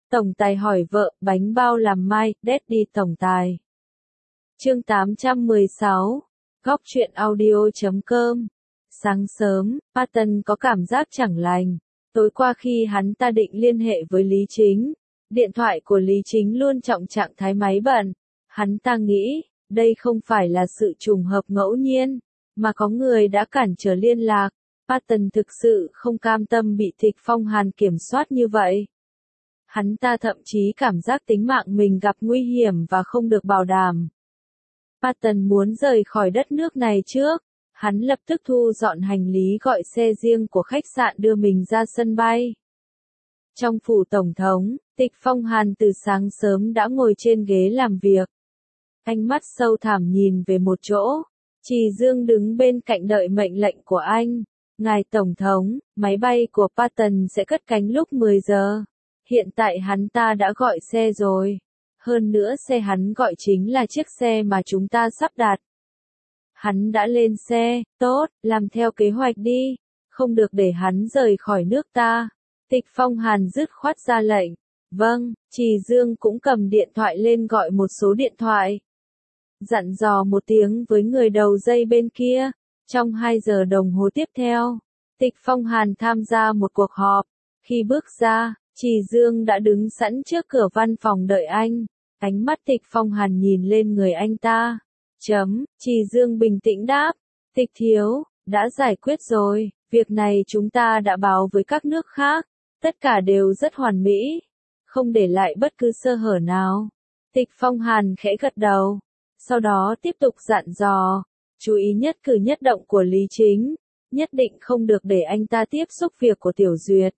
Tổng tài hỏi vợ, bánh bao làm mai, Daddy tổng tài. Chương 816, Góc truyện audio.com. Sáng sớm, Patton có cảm giác chẳng lành. Tối qua khi hắn ta định liên hệ với Lý Chính, điện thoại của Lý Chính luôn trọng trạng thái máy bận. Hắn ta nghĩ, đây không phải là sự trùng hợp ngẫu nhiên, mà có người đã cản trở liên lạc. Patton thực sự không cam tâm bị Tịch Phong Hàn kiểm soát như vậy. Hắn ta thậm chí cảm giác tính mạng mình gặp nguy hiểm và không được bảo đảm. Patton muốn rời khỏi đất nước này trước. Hắn lập tức thu dọn hành lý gọi xe riêng của khách sạn đưa mình ra sân bay. Trong phủ tổng thống, Tịch Phong Hàn từ sáng sớm đã ngồi trên ghế làm việc. Ánh mắt sâu thẳm nhìn về một chỗ. Trì Dương đứng bên cạnh đợi mệnh lệnh của anh. Ngài tổng thống, máy bay của Patton sẽ cất cánh lúc 10 giờ. Hiện tại hắn ta đã gọi xe rồi. Hơn nữa xe hắn gọi chính là chiếc xe mà chúng ta sắp đặt. Hắn đã lên xe, tốt, làm theo kế hoạch đi, không được để hắn rời khỏi nước ta. Tịch Phong Hàn dứt khoát ra lệnh. Vâng, Trì Dương cũng cầm điện thoại lên gọi một số điện thoại. Dặn dò một tiếng với người đầu dây bên kia. Trong 2 giờ đồng hồ tiếp theo, Tịch Phong Hàn tham gia một cuộc họp. Khi bước ra, Trì Dương đã đứng sẵn trước cửa văn phòng đợi anh. Ánh mắt Tịch Phong Hàn nhìn lên người anh ta. Trì Dương bình tĩnh đáp. Tịch thiếu, đã giải quyết rồi, việc này chúng ta đã báo với các nước khác. Tất cả đều rất hoàn mỹ, không để lại bất cứ sơ hở nào. Tịch Phong Hàn khẽ gật đầu. Sau đó tiếp tục dặn dò. Chú ý nhất cử nhất động của Lý Chính. Nhất định không được để anh ta tiếp xúc việc của Tiểu Duyệt.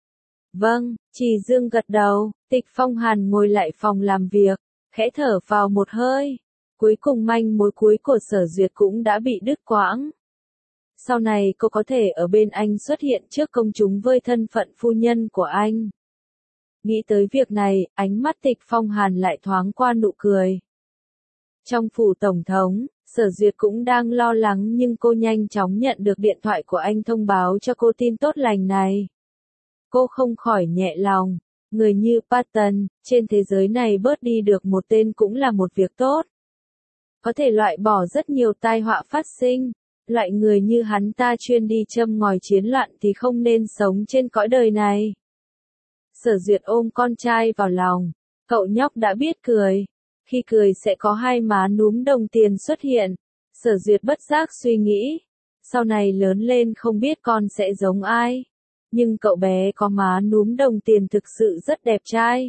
Vâng, Trì Dương gật đầu. Tịch Phong Hàn ngồi lại phòng làm việc, khẽ thở vào một hơi. Cuối cùng manh mối cuối của Sở Duyệt cũng đã bị đứt quãng. Sau này cô có thể ở bên anh xuất hiện trước công chúng với thân phận phu nhân của anh. Nghĩ tới việc này, ánh mắt Tịch Phong Hàn lại thoáng qua nụ cười. Trong phủ tổng thống, Sở Duyệt cũng đang lo lắng nhưng cô nhanh chóng nhận được điện thoại của anh thông báo cho cô tin tốt lành này. Cô không khỏi nhẹ lòng. Người như Patton, trên thế giới này bớt đi được một tên cũng là một việc tốt. Có thể loại bỏ rất nhiều tai họa phát sinh. Loại người như hắn ta chuyên đi châm ngòi chiến loạn thì không nên sống trên cõi đời này. Sở Duyệt ôm con trai vào lòng. Cậu nhóc đã biết cười. Khi cười sẽ có hai má núm đồng tiền xuất hiện. Sở Duyệt bất giác suy nghĩ. Sau này lớn lên không biết con sẽ giống ai. Nhưng cậu bé có má núm đồng tiền thực sự rất đẹp trai.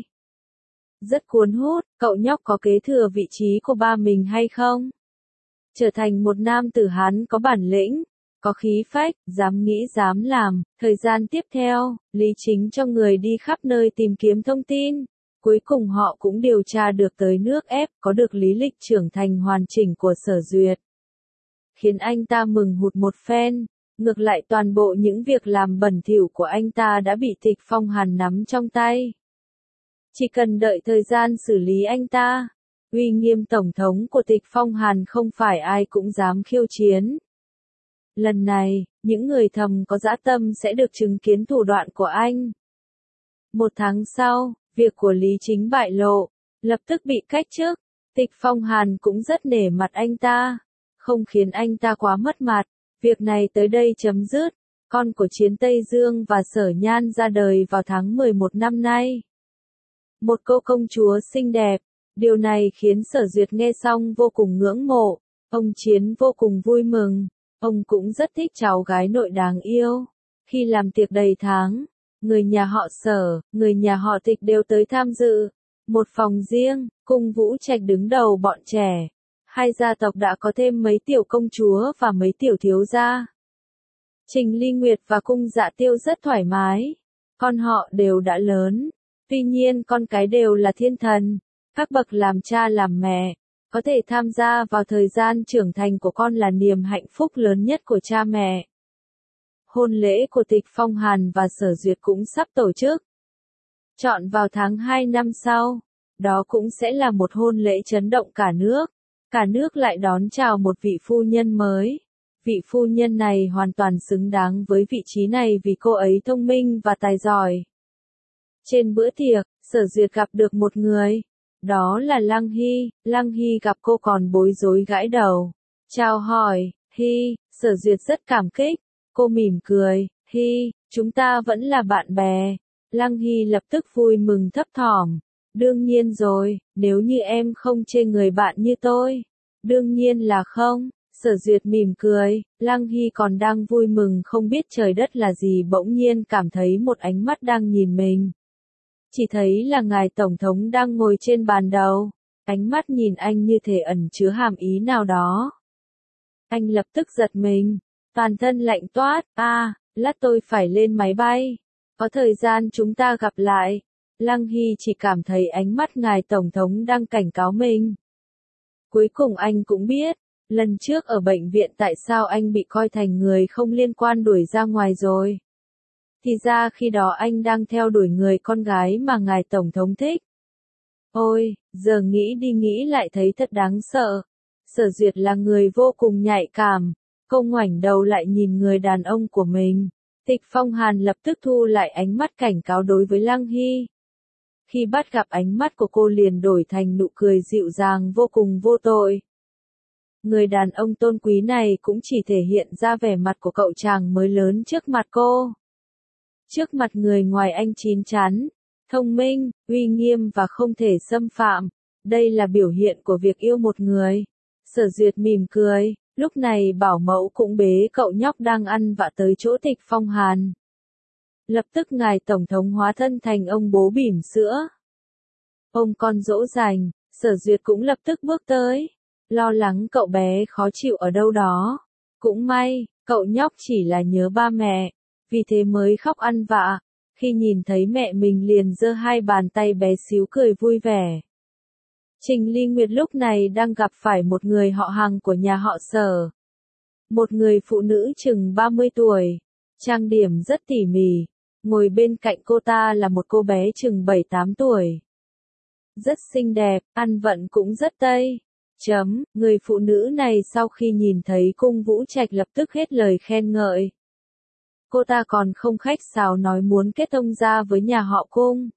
Rất cuốn hút, cậu nhóc có kế thừa vị trí của ba mình hay không? Trở thành một nam tử Hán có bản lĩnh, có khí phách, dám nghĩ dám làm. Thời gian tiếp theo, Lý Chính cho người đi khắp nơi tìm kiếm thông tin. Cuối cùng họ cũng điều tra được tới nước ép, có được lý lịch trưởng thành hoàn chỉnh của Sở Duyệt. Khiến anh ta mừng hụt một phen. Ngược lại toàn bộ những việc làm bẩn thỉu của anh ta đã bị Tịch Phong Hàn nắm trong tay. Chỉ cần đợi thời gian xử lý anh ta. Uy nghiêm tổng thống của Tịch Phong Hàn không phải ai cũng dám khiêu chiến. Lần này, những người thầm có dã tâm sẽ được chứng kiến thủ đoạn của anh. 1 tháng sau, việc của Lý Chính bại lộ, lập tức bị cách chức. Tịch Phong Hàn cũng rất nể mặt anh ta, không khiến anh ta quá mất mặt. Việc này tới đây chấm dứt. Con của Chiến Tây Dương và Sở Nhan ra đời vào tháng 11 năm nay. Một cô công chúa xinh đẹp. Điều này khiến Sở Duyệt nghe xong vô cùng ngưỡng mộ. Ông Chiến vô cùng vui mừng. Ông cũng rất thích cháu gái nội đáng yêu. Khi làm tiệc đầy tháng, người nhà họ Sở, người nhà họ Tịch đều tới tham dự. Một phòng riêng, cung Vũ Trạch đứng đầu bọn trẻ. Hai gia tộc đã có thêm mấy tiểu công chúa và mấy tiểu thiếu gia. Trình Ly Nguyệt và cung Dạ Tiêu rất thoải mái. Con họ đều đã lớn. Tuy nhiên con cái đều là thiên thần. Các bậc làm cha làm mẹ. Có thể tham gia vào thời gian trưởng thành của con là niềm hạnh phúc lớn nhất của cha mẹ. Hôn lễ của Tịch Phong Hàn và Sở Duyệt cũng sắp tổ chức. Chọn vào tháng 2 năm sau. Đó cũng sẽ là một hôn lễ chấn động cả nước. Cả nước lại đón chào một vị phu nhân mới. Vị phu nhân này hoàn toàn xứng đáng với vị trí này vì cô ấy thông minh và tài giỏi. Trên bữa tiệc, Sở Duyệt gặp được một người. Đó là Lăng Hy. Lăng Hy gặp cô còn bối rối gãi đầu. Chào hỏi, Hy. Sở Duyệt rất cảm kích. Cô mỉm cười. Hy, chúng ta vẫn là bạn bè. Lăng Hy lập tức vui mừng thấp thỏm. Đương nhiên rồi, nếu như em không chê người bạn như tôi. Đương nhiên là không. Sở Duyệt mỉm cười. Lăng Hy còn đang vui mừng không biết trời đất là gì, bỗng nhiên cảm thấy một ánh mắt đang nhìn mình. Chỉ thấy là ngài Tổng thống đang ngồi trên bàn đầu. Ánh mắt nhìn anh như thể ẩn chứa hàm ý nào đó. Anh lập tức giật mình. Toàn thân lạnh toát. Lát tôi phải lên máy bay. Có thời gian chúng ta gặp lại. Lăng Hy chỉ cảm thấy ánh mắt ngài Tổng thống đang cảnh cáo mình. Cuối cùng anh cũng biết, lần trước ở bệnh viện tại sao anh bị coi thành người không liên quan đuổi ra ngoài rồi. Thì ra khi đó anh đang theo đuổi người con gái mà ngài Tổng thống thích. Ôi, giờ nghĩ đi nghĩ lại thấy thật đáng sợ. Sở Duyệt là người vô cùng nhạy cảm. Cô ngoảnh đầu lại nhìn người đàn ông của mình. Tịch Phong Hàn lập tức thu lại ánh mắt cảnh cáo đối với Lăng Hy. Khi bắt gặp ánh mắt của cô liền đổi thành nụ cười dịu dàng vô cùng vô tội. Người đàn ông tôn quý này cũng chỉ thể hiện ra vẻ mặt của cậu chàng mới lớn trước mặt cô. Trước mặt người ngoài anh chín chắn, thông minh, uy nghiêm và không thể xâm phạm. Đây là biểu hiện của việc yêu một người. Sở Duyệt mỉm cười, lúc này bảo mẫu cũng bế cậu nhóc đang ăn vạ tới chỗ Tịch Phong Hàn. Lập tức ngài Tổng thống hóa thân thành ông bố bỉm sữa. Ông con dỗ dành, Sở Duyệt cũng lập tức bước tới. Lo lắng cậu bé khó chịu ở đâu đó. Cũng may, cậu nhóc chỉ là nhớ ba mẹ. Vì thế mới khóc ăn vạ. Khi nhìn thấy mẹ mình liền giơ hai bàn tay bé xíu cười vui vẻ. Trình Ly Nguyệt lúc này đang gặp phải một người họ hàng của nhà họ Sở. Một người phụ nữ chừng 30 tuổi. Trang điểm rất tỉ mỉ. Ngồi bên cạnh cô ta là một cô bé chừng 7-8 tuổi. Rất xinh đẹp, ăn vận cũng rất tây. Người phụ nữ này sau khi nhìn thấy Cung Vũ Trạch lập tức hết lời khen ngợi. Cô ta còn không khách sáo nói muốn kết thông gia với nhà họ Cung.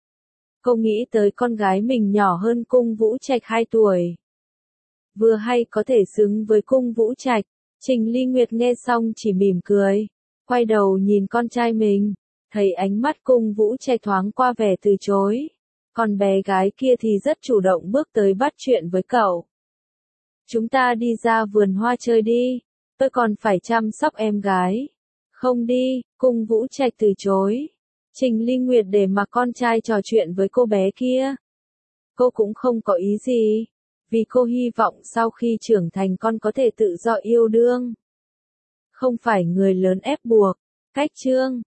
Cô nghĩ tới con gái mình nhỏ hơn Cung Vũ Trạch 2 tuổi. Vừa hay có thể xứng với Cung Vũ Trạch. Trình Ly Nguyệt nghe xong chỉ mỉm cười. Quay đầu nhìn con trai mình. Thấy ánh mắt Cung Vũ Trạch thoáng qua vẻ từ chối. Còn bé gái kia thì rất chủ động bước tới bắt chuyện với cậu. Chúng ta đi ra vườn hoa chơi đi. Tôi còn phải chăm sóc em gái. Không đi, Cung Vũ Trạch từ chối. Trình Ly Nguyệt để mặc con trai trò chuyện với cô bé kia. Cô cũng không có ý gì. Vì cô hy vọng sau khi trưởng thành con có thể tự do yêu đương. Không phải người lớn ép buộc. Cách chương